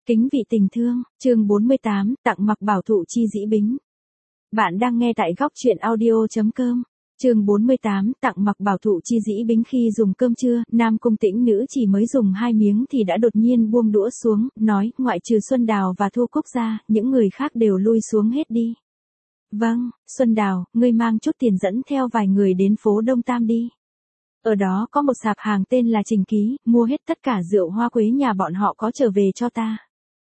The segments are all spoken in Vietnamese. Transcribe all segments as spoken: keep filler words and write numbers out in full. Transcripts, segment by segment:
Kính vị tình thương, chương bốn mươi tám, tặng mặc bảo thụ chi dĩ bính. Bạn đang nghe tại góc truyện audio.com. Chương bốn mươi tám, tặng mặc bảo thụ chi dĩ bính. Khi dùng cơm trưa, Nam Cung Tĩnh Nữ chỉ mới dùng hai miếng thì đã đột nhiên buông đũa xuống, nói, ngoại trừ Xuân Đào và Thu Cúc ra, những người khác đều lui xuống hết đi. Vâng, Xuân Đào, ngươi mang chút tiền dẫn theo vài người đến phố Đông Tam đi. Ở đó có một sạp hàng tên là Trình Ký, mua hết tất cả rượu hoa quế nhà bọn họ có trở về cho ta.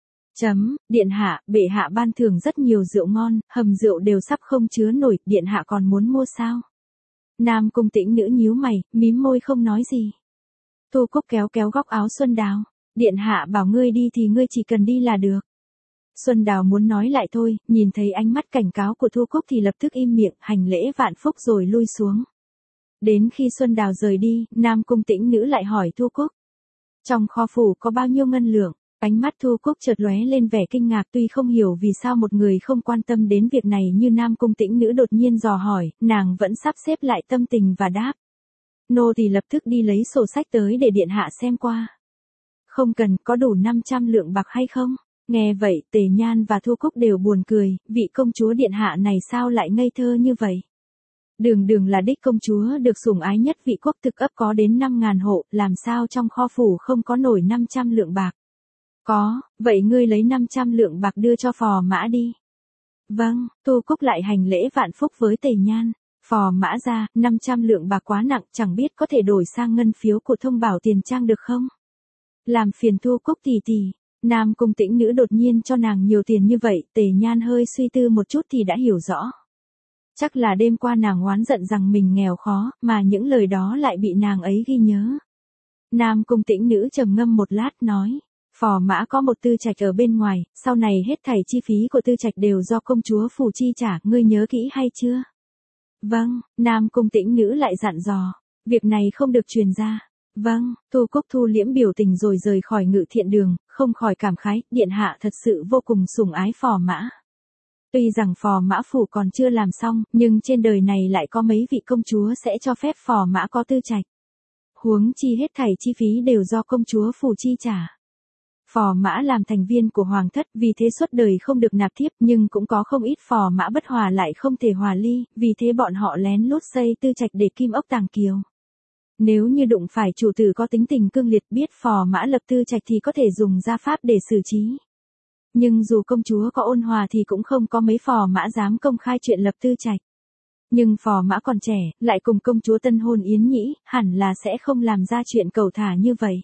Chấm, điện hạ, bệ hạ ban thưởng rất nhiều rượu ngon, hầm rượu đều sắp không chứa nổi, điện hạ còn muốn mua sao? Nam Cung Tĩnh Nữ nhíu mày, mím môi không nói gì. Thu Cúc kéo kéo góc áo Xuân Đào, điện hạ bảo ngươi đi thì ngươi chỉ cần đi là được. Xuân Đào muốn nói lại thôi, nhìn thấy ánh mắt cảnh cáo của Thu Cúc thì lập tức im miệng, hành lễ vạn phúc rồi lui xuống. Đến khi Xuân Đào rời đi, Nam Cung Tĩnh Nữ lại hỏi Thu Cúc. Trong kho phủ có bao nhiêu ngân lượng? Ánh mắt Thu Cúc chợt lóe lên vẻ kinh ngạc, tuy không hiểu vì sao một người không quan tâm đến việc này như Nam Cung Tĩnh Nữ đột nhiên dò hỏi, nàng vẫn sắp xếp lại tâm tình và đáp. Nô tỳ lập tức đi lấy sổ sách tới để điện hạ xem qua. Không cần, có đủ năm trăm lượng bạc hay không? Nghe vậy, Tề Nhan và Thu Cúc đều buồn cười, vị công chúa điện hạ này sao lại ngây thơ như vậy? Đường đường là đích công chúa được sủng ái nhất vị quốc thực ấp có đến năm ngàn hộ, làm sao trong kho phủ không có nổi năm trăm lượng bạc? Có, vậy ngươi lấy năm trăm lượng bạc đưa cho phò mã đi. Vâng, Thu Cúc lại hành lễ vạn phúc với Tề Nhan. Phò mã ra, năm trăm lượng bạc quá nặng, chẳng biết có thể đổi sang ngân phiếu của Thông Bảo tiền trang được không? Làm phiền Thu Cúc tỷ tỷ. Nam Cung Tĩnh Nữ đột nhiên cho nàng nhiều tiền như vậy, Tề Nhan hơi suy tư một chút thì đã hiểu rõ. Chắc là đêm qua nàng oán giận rằng mình nghèo khó, mà những lời đó lại bị nàng ấy ghi nhớ. Nam Cung Tĩnh Nữ trầm ngâm một lát nói. Phò mã có một tư trạch ở bên ngoài, sau này hết thảy chi phí của tư trạch đều do công chúa phủ chi trả, ngươi nhớ kỹ hay chưa? Vâng, Nam Cung Tĩnh Nữ lại dặn dò, việc này không được truyền ra. Vâng, Thu Cúc thu liễm biểu tình rồi rời khỏi Ngự Thiện Đường, không khỏi cảm khái, điện hạ thật sự vô cùng sủng ái phò mã. Tuy rằng phò mã phủ còn chưa làm xong, nhưng trên đời này lại có mấy vị công chúa sẽ cho phép phò mã có tư trạch. Huống chi hết thảy chi phí đều do công chúa phủ chi trả. Phò mã làm thành viên của hoàng thất, vì thế suốt đời không được nạp thiếp, nhưng cũng có không ít phò mã bất hòa lại không thể hòa ly, vì thế bọn họ lén lút xây tư trạch để kim ốc tàng kiều. Nếu như đụng phải chủ tử có tính tình cương liệt, biết phò mã lập tư trạch thì có thể dùng gia pháp để xử trí. Nhưng dù công chúa có ôn hòa thì cũng không có mấy phò mã dám công khai chuyện lập tư trạch. Nhưng phò mã còn trẻ, lại cùng công chúa tân hôn Yến Nhĩ, hẳn là sẽ không làm ra chuyện cầu thả như vậy.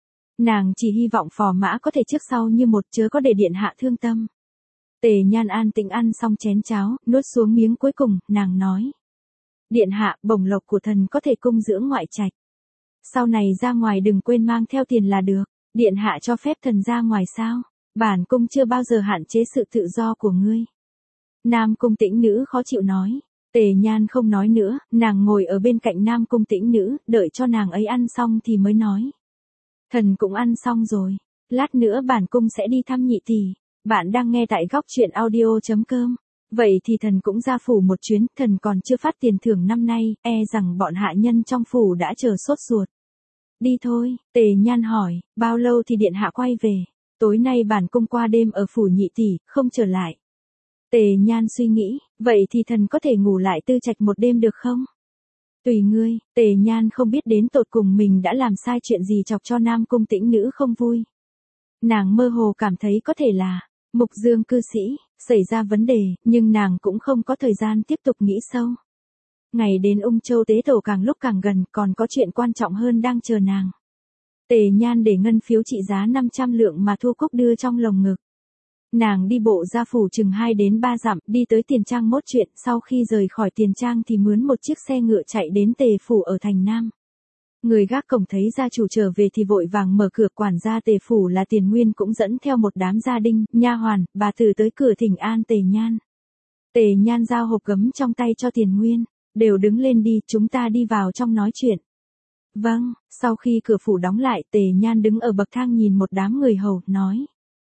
Nàng chỉ hy vọng phò mã có thể trước sau như một, chớ có để điện hạ thương tâm. Tề Nhan an tĩnh ăn xong chén cháo, nuốt xuống miếng cuối cùng, nàng nói. Điện hạ, bổng lộc của thần có thể cung dưỡng ngoại trạch. Sau này ra ngoài đừng quên mang theo tiền là được. Điện hạ cho phép thần ra ngoài sao? Bản cung chưa bao giờ hạn chế sự tự do của ngươi. Nam Cung Tĩnh Nữ khó chịu nói. Tề Nhan không nói nữa, nàng ngồi ở bên cạnh Nam Cung Tĩnh Nữ, đợi cho nàng ấy ăn xong thì mới nói. Thần cũng ăn xong rồi, lát nữa bản cung sẽ đi thăm nhị tỷ. Bạn đang nghe tại góc truyện audio.com. Vậy thì thần cũng ra phủ một chuyến, thần còn chưa phát tiền thưởng năm nay, e rằng bọn hạ nhân trong phủ đã chờ sốt ruột. Đi thôi, Tề Nhan hỏi, bao lâu thì điện hạ quay về? Tối nay bản cung qua đêm ở phủ nhị tỷ, không trở lại. Tề Nhan suy nghĩ, vậy thì thần có thể ngủ lại tư trạch một đêm được không? Tùy ngươi. Tề Nhan không biết đến tột cùng mình đã làm sai chuyện gì chọc cho Nam Cung Tĩnh Nữ không vui. Nàng mơ hồ cảm thấy có thể là Mục Dương cư sĩ xảy ra vấn đề, nhưng nàng cũng không có thời gian tiếp tục nghĩ sâu. Ngày đến Ung Châu tế tổ càng lúc càng gần, còn có chuyện quan trọng hơn đang chờ nàng. Tề Nhan để ngân phiếu trị giá năm trăm lượng mà Thu Cúc đưa trong lồng ngực. Nàng đi bộ ra phủ chừng hai đến ba dặm, đi tới tiền trang mốt chuyện, sau khi rời khỏi tiền trang thì mướn một chiếc xe ngựa chạy đến Tề phủ ở thành Nam. Người gác cổng thấy gia chủ trở về thì vội vàng mở cửa, quản gia Tề phủ là Tiền Nguyên cũng dẫn theo một đám gia đinh, nha hoàn, bà tử tới cửa thỉnh an Tề Nhan. Tề Nhan giao hộp gấm trong tay cho Tiền Nguyên, đều đứng lên đi, chúng ta đi vào trong nói chuyện. Vâng, sau khi cửa phủ đóng lại, Tề Nhan đứng ở bậc thang nhìn một đám người hầu, nói.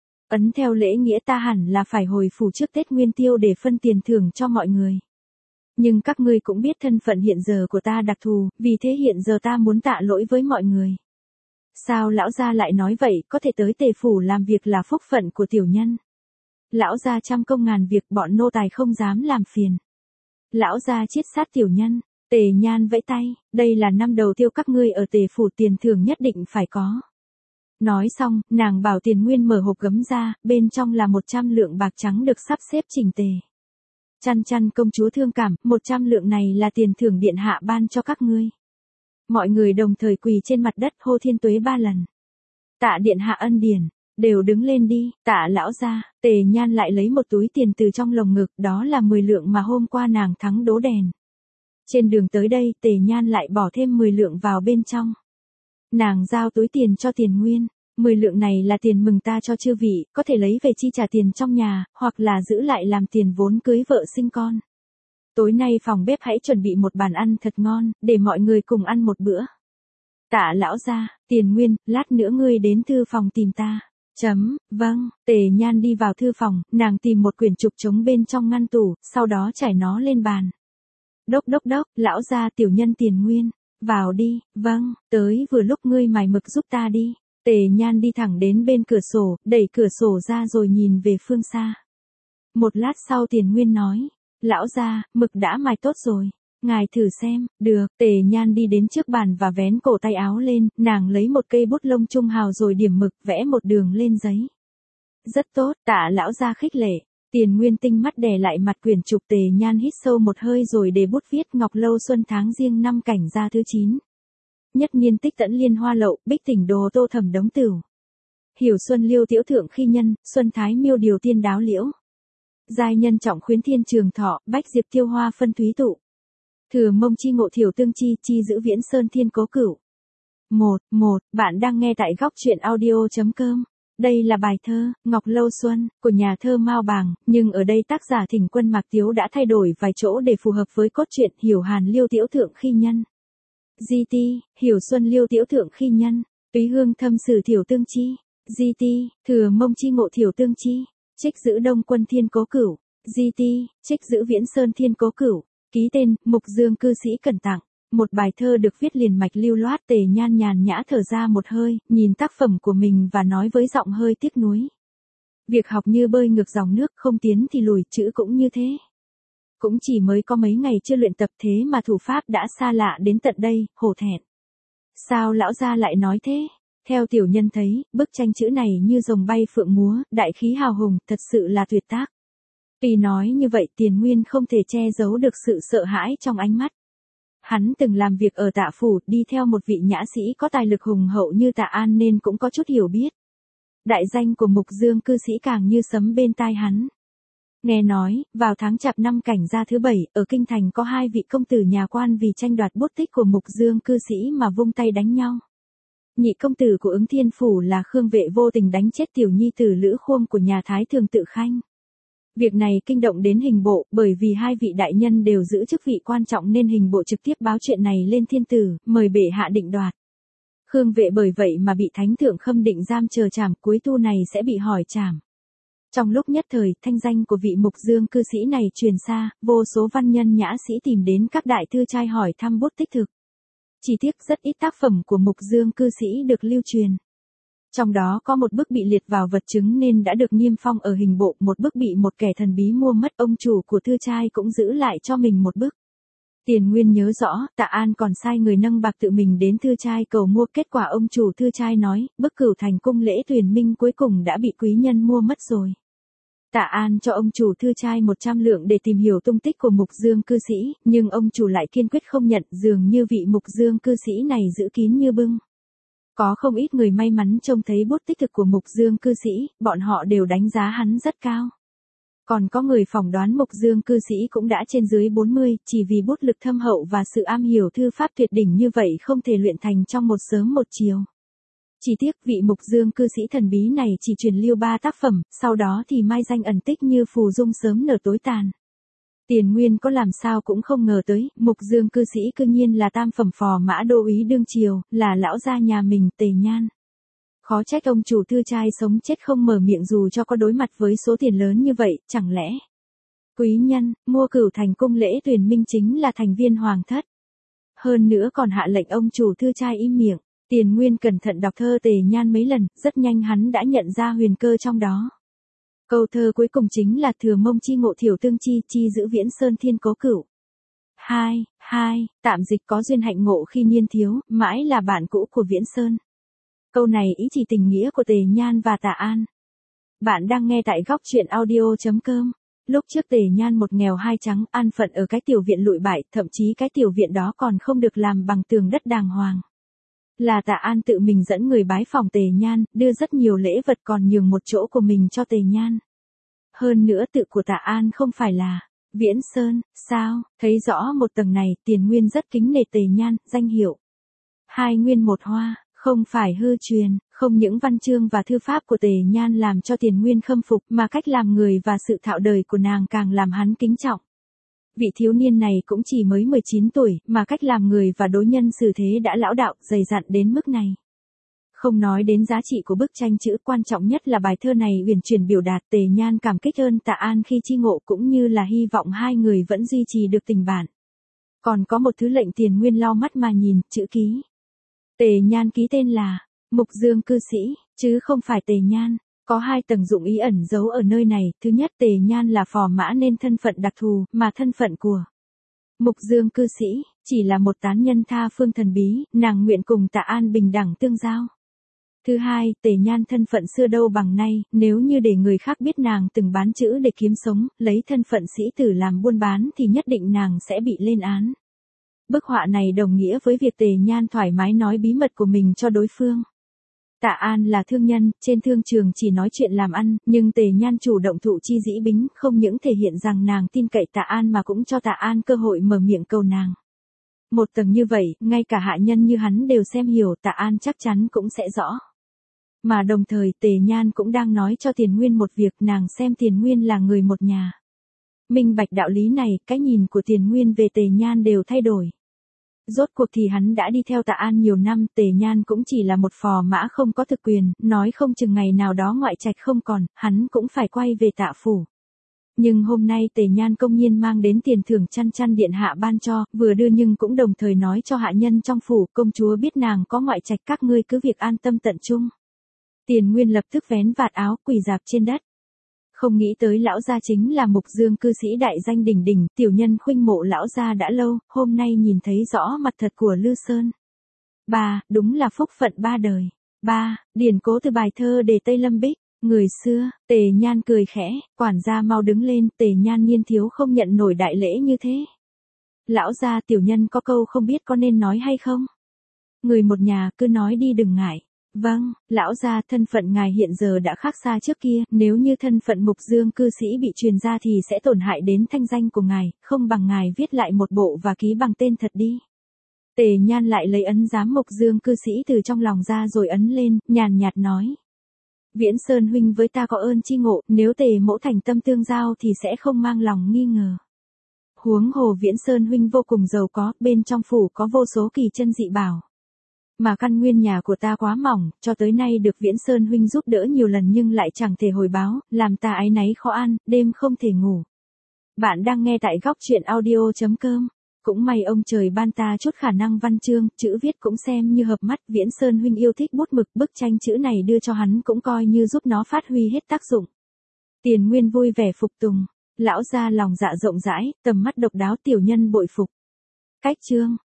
Ấn theo lễ nghĩa ta hẳn là phải hồi phủ trước Tết Nguyên Tiêu để phân tiền thưởng cho mọi người. Nhưng các ngươi cũng biết thân phận hiện giờ của ta đặc thù, vì thế hiện giờ ta muốn tạ lỗi với mọi người. Sao lão gia lại nói vậy, có thể tới Tề phủ làm việc là phúc phận của tiểu nhân. Lão gia trăm công ngàn việc, bọn nô tài không dám làm phiền. Lão gia chiết sát tiểu nhân. Tề Nhan vẫy tay, đây là năm đầu tiêu các ngươi ở Tề phủ, tiền thưởng nhất định phải có. Nói xong, nàng bảo Tiền Nguyên mở hộp gấm ra, bên trong là một trăm lượng bạc trắng được sắp xếp chỉnh tề. Chăn chăn công chúa thương cảm, một trăm lượng này là tiền thưởng điện hạ ban cho các ngươi. Mọi người đồng thời quỳ trên mặt đất hô thiên tuế ba lần. Tạ điện hạ ân điển, đều đứng lên đi, tạ lão gia. Tề Nhan lại lấy một túi tiền từ trong lồng ngực, đó là mười lượng mà hôm qua nàng thắng đố đèn. Trên đường tới đây, Tề Nhan lại bỏ thêm mười lượng vào bên trong. Nàng giao túi tiền cho Tiền Nguyên, mười lượng này là tiền mừng ta cho chư vị, có thể lấy về chi trả tiền trong nhà, hoặc là giữ lại làm tiền vốn cưới vợ sinh con. Tối nay phòng bếp hãy chuẩn bị một bàn ăn thật ngon, để mọi người cùng ăn một bữa. Tạ lão gia, Tiền Nguyên, lát nữa ngươi đến thư phòng tìm ta. Chấm, vâng. Tề Nhan đi vào thư phòng, nàng tìm một quyển trục trống bên trong ngăn tủ, sau đó trải nó lên bàn. Đốc đốc đốc, lão gia tiểu nhân Tiền Nguyên. Vào đi, vâng, tới vừa lúc ngươi mài mực giúp ta đi. Tề Nhan đi thẳng đến bên cửa sổ, đẩy cửa sổ ra rồi nhìn về phương xa. Một lát sau Tiền Nguyên nói, lão gia, mực đã mài tốt rồi. Ngài thử xem, được. Tề Nhan đi đến trước bàn và vén cổ tay áo lên, nàng lấy một cây bút lông trung hào rồi điểm mực, vẽ một đường lên giấy. Rất tốt, tạ lão gia khích lệ. Tiền Nguyên tinh mắt đè lại mặt quyển trục. Tề Nhan hít sâu một hơi rồi để bút viết Ngọc Lâu Xuân tháng Giêng năm cảnh gia thứ chín. Nhất niên tích tẫn liên hoa lậu, bích tỉnh đồ tô thẩm đống tửu. Hiểu xuân liêu tiễu thượng khi nhân, xuân thái miêu điều tiên đáo liễu. Giai nhân trọng khuyến thiên trường thọ, bách diệp tiêu hoa phân thúy tụ. Thừa mông chi ngộ thiểu tương chi, chi giữ viễn sơn thiên cố cửu. Một, một, bạn đang nghe tại góc truyện audio chấm com. Đây là bài thơ, Ngọc Lâu Xuân, của nhà thơ Mao Bàng, nhưng ở đây tác giả Thỉnh Quân Mạc Tiếu đã thay đổi vài chỗ để phù hợp với cốt truyện. Hiểu hàn liêu tiễu thượng khi nhân. Di ti, hiểu xuân liêu tiễu thượng khi nhân. Túy hương thâm sử thiểu tương chi. Di ti, thừa mông chi ngộ thiểu tương chi. Trích giữ đông quân thiên cố cửu. Di ti, trích giữ viễn sơn thiên cố cửu. Ký tên, Mục Dương cư sĩ Cẩn Tặng. Một bài thơ được viết liền mạch lưu loát. Tề Nhan nhàn nhã thở ra một hơi, nhìn tác phẩm của mình và nói với giọng hơi tiếc nuối. Việc học như bơi ngược dòng nước, không tiến thì lùi, chữ cũng như thế. Cũng chỉ mới có mấy ngày chưa luyện tập thế mà thủ pháp đã xa lạ đến tận đây, hổ thẹn. Sao lão gia lại nói thế? Theo tiểu nhân thấy, bức tranh chữ này như rồng bay phượng múa, đại khí hào hùng, thật sự là tuyệt tác. Tuy nói như vậy, Tiền Nguyên không thể che giấu được sự sợ hãi trong ánh mắt. Hắn từng làm việc ở Tạ phủ, đi theo một vị nhã sĩ có tài lực hùng hậu như Tạ An nên cũng có chút hiểu biết. Đại danh của Mục Dương cư sĩ càng như sấm bên tai hắn. Nghe nói, vào tháng chạp năm cảnh gia thứ bảy, ở kinh thành có hai vị công tử nhà quan vì tranh đoạt bút tích của Mục Dương cư sĩ mà vung tay đánh nhau. Nhị công tử của Ứng Thiên phủ là Khương Vệ vô tình đánh chết tiểu nhi tử Lữ Khuông của nhà Thái Thường Tự Khanh. Việc này kinh động đến hình bộ, bởi vì hai vị đại nhân đều giữ chức vị quan trọng nên hình bộ trực tiếp báo chuyện này lên thiên tử, mời bệ hạ định đoạt. Khương Vệ bởi vậy mà bị thánh thượng khâm định giam chờ trảm, cuối tu này sẽ bị hỏi trảm. Trong lúc nhất thời, thanh danh của vị Mục Dương cư sĩ này truyền xa, vô số văn nhân nhã sĩ tìm đến các đại thư trai hỏi thăm bút tích thực. Chỉ tiếc rất ít tác phẩm của Mục Dương cư sĩ được lưu truyền. Trong đó có một bức bị liệt vào vật chứng nên đã được niêm phong ở hình bộ, một bức bị một kẻ thần bí mua mất, ông chủ của thư trai cũng giữ lại cho mình một bức. Tiền Nguyên nhớ rõ, Tạ An còn sai người nâng bạc tự mình đến thư trai cầu mua, kết quả ông chủ thư trai nói, bức Cửu Thành cung lễ tuyền minh cuối cùng đã bị quý nhân mua mất rồi. Tạ An cho ông chủ thư trai một trăm lượng để tìm hiểu tung tích của Mục Dương cư sĩ, nhưng ông chủ lại kiên quyết không nhận, dường như vị Mục Dương cư sĩ này giữ kín như bưng. Có không ít người may mắn trông thấy bút tích thực của Mục Dương cư sĩ, bọn họ đều đánh giá hắn rất cao. Còn có người phỏng đoán Mục Dương cư sĩ cũng đã trên dưới bốn mươi, chỉ vì bút lực thâm hậu và sự am hiểu thư pháp tuyệt đỉnh như vậy không thể luyện thành trong một sớm một chiều. Chỉ tiếc vị Mục Dương cư sĩ thần bí này chỉ truyền lưu ba tác phẩm, sau đó thì mai danh ẩn tích như phù dung sớm nở tối tàn. Tiền Nguyên có làm sao cũng không ngờ tới, Mục Dương cư sĩ cư nhiên là tam phẩm phò mã đô úy đương triều, là lão gia nhà mình, Tề Nhan. Khó trách ông chủ thư trai sống chết không mở miệng dù cho có đối mặt với số tiền lớn như vậy, chẳng lẽ quý nhân mua Cửu Thành cung lễ tuyền minh chính là thành viên hoàng thất. Hơn nữa còn hạ lệnh ông chủ thư trai im miệng. Tiền Nguyên cẩn thận đọc thơ Tề Nhan mấy lần, rất nhanh hắn đã nhận ra huyền cơ trong đó. Câu thơ cuối cùng chính là thừa mông chi ngộ thiểu tương chi, chi giữ viễn sơn thiên cố cửu. Hai, hai, tạm dịch có duyên hạnh ngộ khi niên thiếu, mãi là bạn cũ của Viễn Sơn. Câu này ý chỉ tình nghĩa của Tề Nhan và Tạ An. Bạn đang nghe tại góc truyện audio chấm com. Lúc trước Tề Nhan một nghèo hai trắng, an phận ở cái tiểu viện lụi bại, thậm chí cái tiểu viện đó còn không được làm bằng tường đất đàng hoàng. Là Tạ An tự mình dẫn người bái phòng Tề Nhan, đưa rất nhiều lễ vật còn nhường một chỗ của mình cho Tề Nhan. Hơn nữa tự của Tạ An không phải là Viễn Sơn, sao? Thấy rõ một tầng này, Tiền Nguyên rất kính nể Tề Nhan, danh hiệu hai nguyên một hoa, không phải hư truyền, không những văn chương và thư pháp của Tề Nhan làm cho Tiền Nguyên khâm phục, mà cách làm người và sự thạo đời của nàng càng làm hắn kính trọng. Vị thiếu niên này cũng chỉ mới mười chín tuổi, mà cách làm người và đối nhân xử thế đã lão đạo, dày dặn đến mức này. Không nói đến giá trị của bức tranh chữ, quan trọng nhất là bài thơ này uyển chuyển biểu đạt. Tề Nhan cảm kích ơn Tạ An khi chi ngộ, cũng như là hy vọng hai người vẫn duy trì được tình bạn. Còn có một thứ lệnh Tiền Nguyên lau mắt mà nhìn, chữ ký. Tề Nhan ký tên là Mục Dương cư sĩ, chứ không phải Tề Nhan. Có hai tầng dụng ý ẩn giấu ở nơi này. Thứ nhất, Tề Nhan là phò mã nên thân phận đặc thù, mà thân phận của Mục Dương cư sĩ chỉ là một tán nhân tha phương thần bí, nàng nguyện cùng Tạ An bình đẳng tương giao. Thứ hai, Tề Nhan thân phận xưa đâu bằng nay, nếu như để người khác biết nàng từng bán chữ để kiếm sống, lấy thân phận sĩ tử làm buôn bán thì nhất định nàng sẽ bị lên án. Bức họa này đồng nghĩa với việc Tề Nhan thoải mái nói bí mật của mình cho đối phương. Tạ An là thương nhân, trên thương trường chỉ nói chuyện làm ăn, nhưng Tề Nhan chủ động thụ chi dĩ bính, không những thể hiện rằng nàng tin cậy Tạ An mà cũng cho Tạ An cơ hội mở miệng cầu nàng. Một tầng như vậy, ngay cả hạ nhân như hắn đều xem hiểu, Tạ An chắc chắn cũng sẽ rõ. Mà đồng thời Tề Nhan cũng đang nói cho Tiền Nguyên một việc, nàng xem Tiền Nguyên là người một nhà. Minh bạch đạo lý này, cái nhìn của Tiền Nguyên về Tề Nhan đều thay đổi. Rốt cuộc thì hắn đã đi theo Tạ An nhiều năm, Tề Nhan cũng chỉ là một phò mã không có thực quyền, nói không chừng ngày nào đó ngoại trạch không còn, hắn cũng phải quay về Tạ phủ. Nhưng hôm nay Tề Nhan công nhiên mang đến tiền thưởng chăn chăn điện hạ ban cho, vừa đưa nhưng cũng đồng thời nói cho hạ nhân trong phủ, công chúa biết nàng có ngoại trạch, các ngươi cứ việc an tâm tận trung. Tiền Nguyên lập tức vén vạt áo, quỳ rạp trên đất. Không nghĩ tới lão gia chính là Mục Dương cư sĩ đại danh đỉnh đỉnh, tiểu nhân khuynh mộ lão gia đã lâu, hôm nay nhìn thấy rõ mặt thật của Lư Sơn. Ba, đúng là phúc phận ba đời. Ba, điển cố từ bài thơ Đề Tây Lâm Bích. Người xưa, Tề Nhan cười khẽ, quản gia mau đứng lên, Tề Nhan niên thiếu không nhận nổi đại lễ như thế. Lão gia, tiểu nhân có câu không biết có nên nói hay không? Người một nhà cứ nói đi đừng ngại. Vâng, lão gia, thân phận ngài hiện giờ đã khác xa trước kia, nếu như thân phận Mục Dương cư sĩ bị truyền ra thì sẽ tổn hại đến thanh danh của ngài, không bằng ngài viết lại một bộ và ký bằng tên thật đi. Tề Nhan lại lấy ấn giám Mục Dương cư sĩ từ trong lòng ra rồi ấn lên, nhàn nhạt nói. Viễn Sơn huynh với ta có ơn chi ngộ, nếu Tề mẫu thành tâm tương giao thì sẽ không mang lòng nghi ngờ. Huống hồ Viễn Sơn huynh vô cùng giàu có, bên trong phủ có vô số kỳ chân dị bảo. Mà căn nguyên nhà của ta quá mỏng, cho tới nay được Viễn Sơn huynh giúp đỡ nhiều lần nhưng lại chẳng thể hồi báo, làm ta áy náy khó ăn, đêm không thể ngủ. Bạn đang nghe tại góc truyện audio chấm com. Cũng may ông trời ban ta chút khả năng văn chương, chữ viết cũng xem như hợp mắt. Viễn Sơn huynh yêu thích bút mực, bức tranh chữ này đưa cho hắn cũng coi như giúp nó phát huy hết tác dụng. Tiền Nguyên vui vẻ phục tùng. Lão gia lòng dạ rộng rãi, tầm mắt độc đáo, tiểu nhân bội phục. Cách chương.